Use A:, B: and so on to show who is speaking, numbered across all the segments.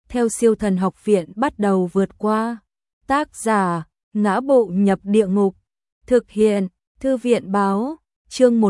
A: theo siêu thần học viện bắt đầu vượt qua. Tác giả, Ngã Bộ Nhập Địa Ngục. Thực hiện, Thư viện Báo. Chương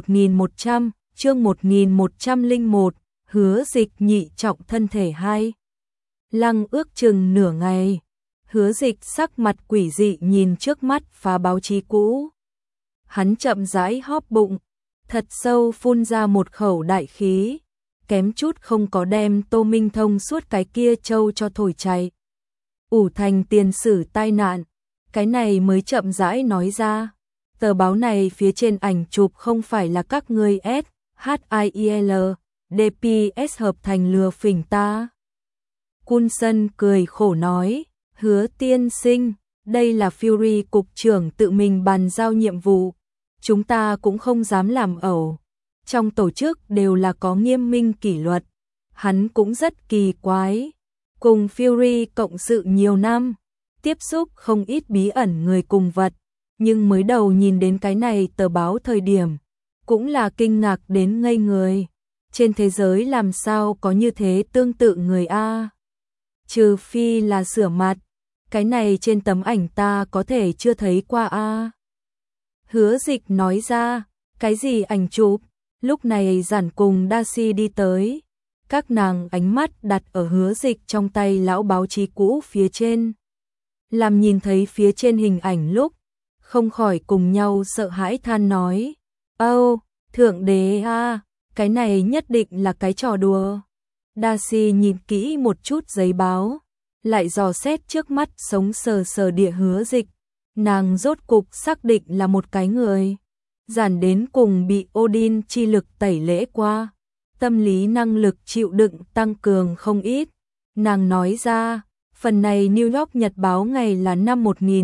A: 1101, Hứa Dịch nhị trọng thân thể 2. Lăng ước chừng nửa ngày, Hứa Dịch sắc mặt quỷ dị nhìn trước mắt phá báo chí cũ. Hắn chậm rãi hóp bụng, thật sâu phun ra một khẩu đại khí, kém chút không có đem Tô Minh Thông suốt cái kia trâu cho thổi chạy. Ủ thành tiền sử tai nạn, cái này mới chậm rãi nói ra. Tờ báo này phía trên ảnh chụp không phải là các ngươi SHIEL, DPS hợp thành lừa phỉnh ta. Coulson cười khổ nói, Hứa tiên sinh, đây là Fury cục trưởng tự mình bàn giao nhiệm vụ, chúng ta cũng không dám làm ẩu. Trong tổ chức đều là có nghiêm minh kỷ luật, hắn cũng rất kỳ quái. Cùng Fury cộng sự nhiều năm, tiếp xúc không ít bí ẩn người cùng vật, nhưng mới đầu nhìn đến cái này tờ báo thời điểm, cũng là kinh ngạc đến ngây người. Trên thế giới làm sao có như thế tương tự người a? Trừ phi là sửa mặt, cái này trên tấm ảnh ta có thể chưa thấy qua a. Hứa Dịch nói ra, cái gì ảnh chụp? Lúc này Giản cùng Darcy đi tới, các nàng ánh mắt đặt ở Hứa Dịch trong tay lão báo chí cũ phía trên. Làm nhìn thấy phía trên hình ảnh lúc, không khỏi cùng nhau sợ hãi than nói, âu, thượng đế a, cái này nhất định là cái trò đùa. Darcy nhìn kỹ một chút giấy báo, lại dò xét trước mắt sống sờ sờ địa Hứa Dịch, nàng rốt cục xác định là một cái người. Giản đến cùng bị Odin chi lực tẩy lễ qua, tâm lý năng lực chịu đựng tăng cường không ít. Nàng nói ra, phần này New York Nhật báo ngày là năm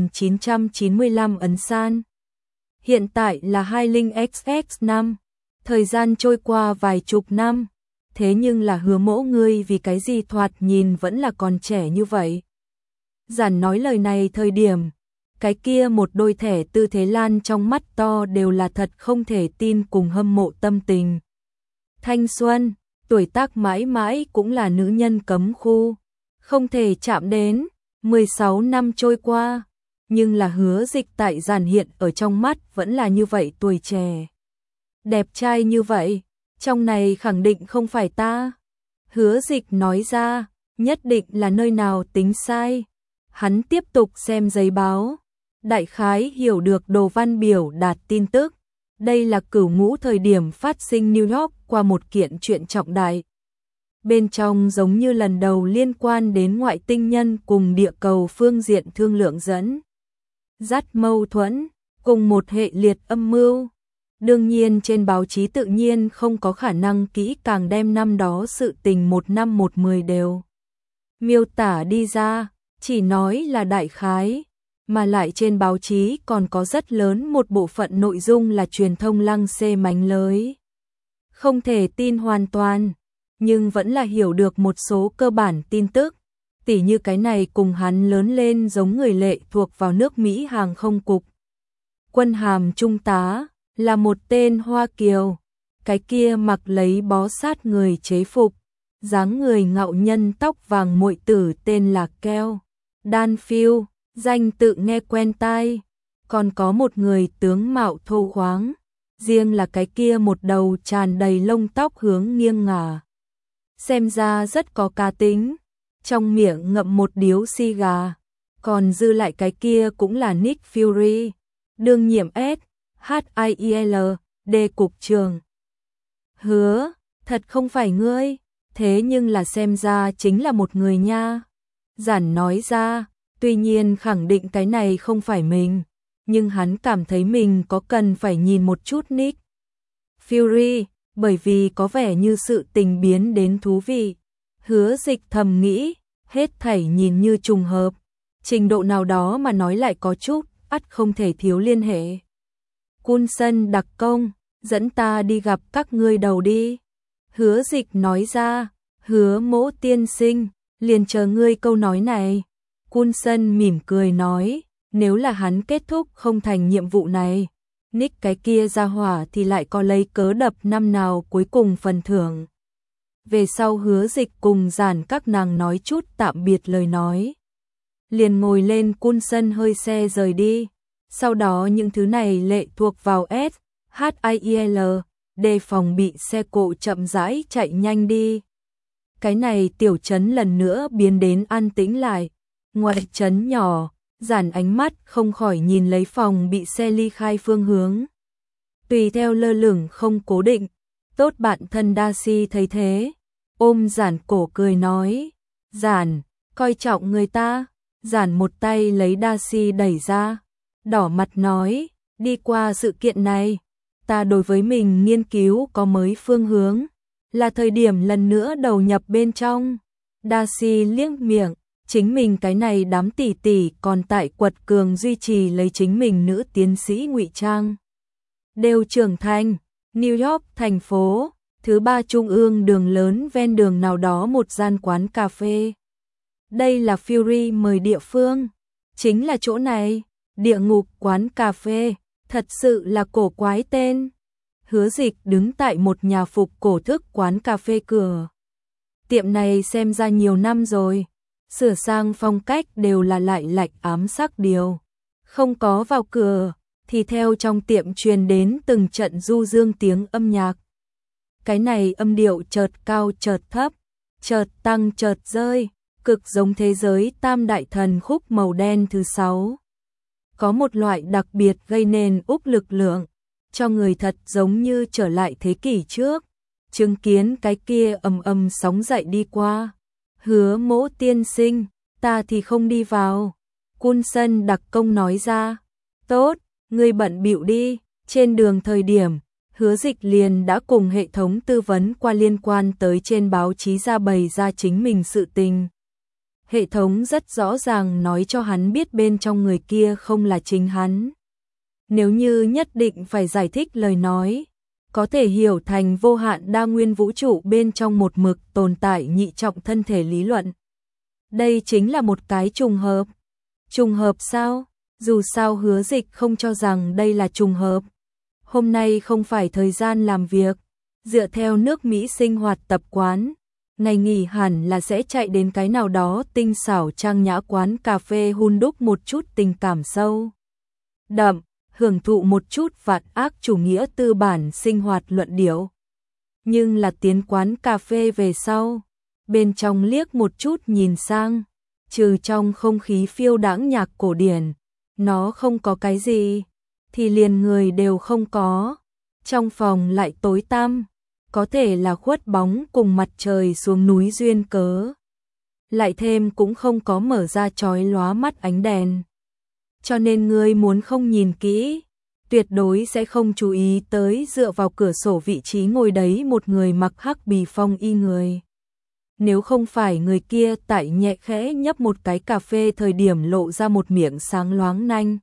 A: 1995 ấn san. Hiện tại là 20XX năm, thời gian trôi qua vài chục năm, thế nhưng là Hứa mỗ ngươi vì cái gì thoạt nhìn vẫn là còn trẻ như vậy. Giản nói lời này thời điểm, cái kia một đôi thẻ Tư Thế Lan trong mắt to đều là thật không thể tin cùng hâm mộ tâm tình. Thanh xuân, tuổi tác mãi mãi cũng là nữ nhân cấm khu, không thể chạm đến. 16 năm trôi qua, nhưng là Hứa Dịch tại Giản hiện ở trong mắt vẫn là như vậy tuổi trẻ. Đẹp trai như vậy, trong này khẳng định không phải ta. Hứa Dịch nói ra, nhất định là nơi nào tính sai. Hắn tiếp tục xem giấy báo, đại khái hiểu được đồ văn biểu đạt tin tức. Đây là cửu ngũ thời điểm phát sinh New York qua một kiện chuyện trọng đại. Bên trong giống như lần đầu liên quan đến ngoại tinh nhân cùng địa cầu phương diện thương lượng dẫn dắt mâu thuẫn, cùng một hệ liệt âm mưu. Đương nhiên trên báo chí tự nhiên không có khả năng kỹ càng đem năm đó sự tình một năm một mười đều miêu tả đi ra, chỉ nói là đại khái. Mà lại trên báo chí còn có rất lớn một bộ phận nội dung là truyền thông lăng xê mánh lới. Không thể tin hoàn toàn, nhưng vẫn là hiểu được một số cơ bản tin tức, tỉ như cái này cùng hắn lớn lên giống người lệ thuộc vào nước Mỹ hàng không cục. Quân hàm trung tá, là một tên Hoa Kiều, cái kia mặc lấy bó sát người chế phục, dáng người ngạo nhân tóc vàng muội tử tên là Keo Danfield. Danh tự nghe quen tai, còn có một người tướng mạo thô khoáng, riêng là cái kia một đầu tràn đầy lông tóc hướng nghiêng ngả. Xem ra rất có cá tính, trong miệng ngậm một điếu xì gà, còn dư lại cái kia cũng là Nick Fury, đương nhiệm SHIEL, D cục trưởng. Hứa, thật không phải ngươi, thế nhưng là xem ra chính là một người nha. Giản nói ra, tuy nhiên khẳng định cái này không phải mình, nhưng hắn cảm thấy mình có cần phải nhìn một chút Nick Fury, bởi vì có vẻ như sự tình biến đến thú vị. Hứa Dịch thầm nghĩ, hết thảy nhìn như trùng hợp, trình độ nào đó mà nói lại có chút, ắt không thể thiếu liên hệ. Coulson đặc công, dẫn ta đi gặp các ngươi đầu đi. Hứa Dịch nói ra, Hứa mỗ tiên sinh, liền chờ ngươi câu nói này. Coulson mỉm cười nói, nếu là hắn kết thúc không thành nhiệm vụ này, Nick cái kia ra hỏa thì lại có lấy cớ đập năm nào cuối cùng phần thưởng. Về sau Hứa Dịch cùng Giản các nàng nói chút tạm biệt lời nói. Liền ngồi lên cun sân hơi xe rời đi. Sau đó những thứ này lệ thuộc vào SHIEL, đề phòng bị xe cộ chậm rãi chạy nhanh đi. Cái này tiểu trấn lần nữa biến đến an tĩnh lại. Ngoài trấn nhỏ, Giản ánh mắt không khỏi nhìn lấy phòng bị xe ly khai phương hướng. Tùy theo lơ lửng không cố định, tốt bạn thân Darcy thấy thế, ôm Giản cổ cười nói, Giản, coi trọng người ta. Giản một tay lấy Darcy đẩy ra, đỏ mặt nói, đi qua sự kiện này, ta đối với mình nghiên cứu có mới phương hướng, là thời điểm lần nữa đầu nhập bên trong. Darcy liếc miệng, chính mình cái này đám tỷ tỷ còn tại quật cường duy trì lấy chính mình nữ tiến sĩ ngụy trang. Đều trưởng thành, New York thành phố, thứ 3 trung ương đường lớn ven đường nào đó một gian quán cà phê. Đây là Fury mời địa phương, chính là chỗ này, địa ngục quán cà phê, thật sự là cổ quái tên. Hứa Dịch đứng tại một nhà phục cổ thức quán cà phê cửa. Tiệm này xem ra nhiều năm rồi, sửa sang phong cách đều là lại lạnh ám sắc điều. Không có vào cửa, thì theo trong tiệm truyền đến từng trận du dương tiếng âm nhạc. Cái này âm điệu chợt cao chợt thấp, chợt tăng chợt rơi, cực giống thế giới tam đại thần khúc màu đen thứ 6. Có một loại đặc biệt gây nên úp lực lượng, cho người thật giống như trở lại thế kỷ trước, chứng kiến cái kia ầm ầm sóng dậy đi qua. Hứa Mỗ tiên sinh, ta thì không đi vào. Cun sân đặc công nói ra, tốt, ngươi bận bịu đi. Trên đường thời điểm, Hứa Dịch liền đã cùng hệ thống tư vấn qua liên quan tới trên báo chí ra bày ra chính mình sự tình. Hệ thống rất rõ ràng nói cho hắn biết bên trong người kia không là chính hắn. Nếu như nhất định phải giải thích lời nói, có thể hiểu thành vô hạn đa nguyên vũ trụ bên trong một mực tồn tại nhị trọng thân thể lý luận. Đây chính là một cái trùng hợp. Trùng hợp sao? Dù sao Hứa Dịch không cho rằng đây là trùng hợp. Hôm nay không phải thời gian làm việc, dựa theo nước Mỹ sinh hoạt tập quán, ngày nghỉ hẳn là sẽ chạy đến cái nào đó tinh xảo trang nhã quán cà phê hun đúc một chút tình cảm sâu đậm, hưởng thụ một chút vạn ác chủ nghĩa tư bản sinh hoạt luận điệu. Nhưng là tiến quán cà phê về sau, bên trong liếc một chút nhìn sang, trừ trong không khí phiêu đãng nhạc cổ điển, nó không có cái gì, thì liền người đều không có. Trong phòng lại tối tăm, có thể là khuất bóng cùng mặt trời xuống núi duyên cớ. Lại thêm cũng không có mở ra chói lóa mắt ánh đèn. Cho nên ngươi muốn không nhìn kỹ, tuyệt đối sẽ không chú ý tới dựa vào cửa sổ vị trí ngồi đấy một người mặc hắc bì phong y người. Nếu không phải người kia tại nhẹ khẽ nhấp một cái cà phê thời điểm lộ ra một miệng sáng loáng nanh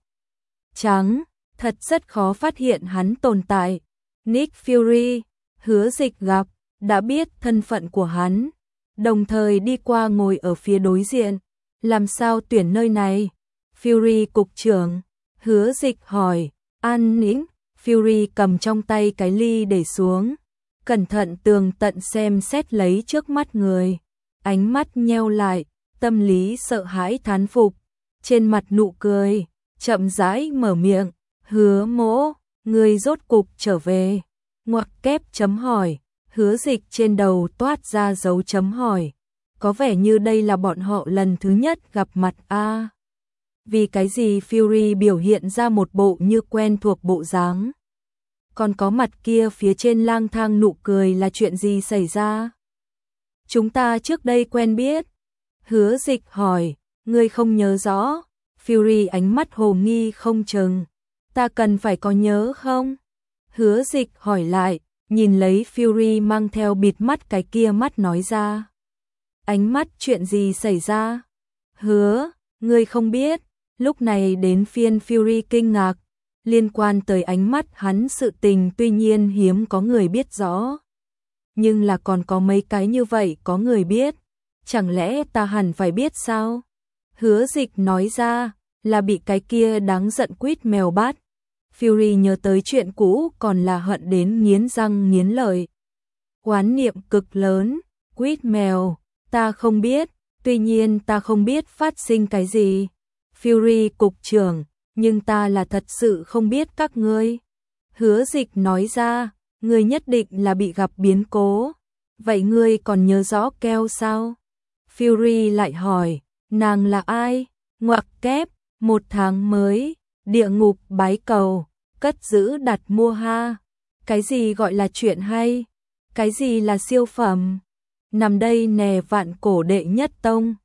A: trắng, thật rất khó phát hiện hắn tồn tại. Nick Fury, Hứa Dịch gặp, đã biết thân phận của hắn, đồng thời đi qua ngồi ở phía đối diện. Làm sao tuyển nơi này? Fury cục trưởng, Hứa Dịch hỏi. An nĩnh, Fury cầm trong tay cái ly để xuống, cẩn thận tường tận xem xét lấy trước mắt người, ánh mắt nheo lại, tâm lý sợ hãi thán phục, trên mặt nụ cười, chậm rãi mở miệng, Hứa Mỗ, người rốt cục trở về. Ngoặc kép chấm hỏi, Hứa Dịch trên đầu toát ra dấu chấm hỏi, có vẻ như đây là bọn họ lần thứ nhất gặp mặt a. Vì cái gì Fury biểu hiện ra một bộ như quen thuộc bộ dáng? Còn có mặt kia phía trên lang thang nụ cười là chuyện gì xảy ra? Chúng ta trước đây quen biết. Hứa Dịch hỏi, ngươi không nhớ rõ? Fury ánh mắt hồ nghi không chừng. Ta cần phải có nhớ không? Hứa Dịch hỏi lại, nhìn lấy Fury mang theo bịt mắt cái kia mắt nói ra. Ánh mắt chuyện gì xảy ra? Hứa, ngươi không biết. Lúc này đến phiên Fury kinh ngạc, liên quan tới ánh mắt hắn sự tình tuy nhiên hiếm có người biết rõ. Nhưng là còn có mấy cái như vậy có người biết, chẳng lẽ ta hẳn phải biết sao? Hứa Dịch nói ra, là bị cái kia đáng giận quýt mèo bắt. Fury nhớ tới chuyện cũ còn là hận đến nghiến răng nghiến lợi. Oán niệm cực lớn, quýt mèo, ta không biết, tuy nhiên ta không biết phát sinh cái gì. Fury cục trưởng, nhưng ta là thật sự không biết các ngươi. Hứa Dịch nói ra, ngươi nhất định là bị gặp biến cố. Vậy ngươi còn nhớ rõ Keo sao? Fury lại hỏi, nàng là ai? Ngoặc kép, 1 tháng mới, địa ngục bái cầu, cất giữ đặt mua ha. Cái gì gọi là chuyện hay? Cái gì là siêu phẩm? Nằm đây nè vạn cổ đệ nhất tông.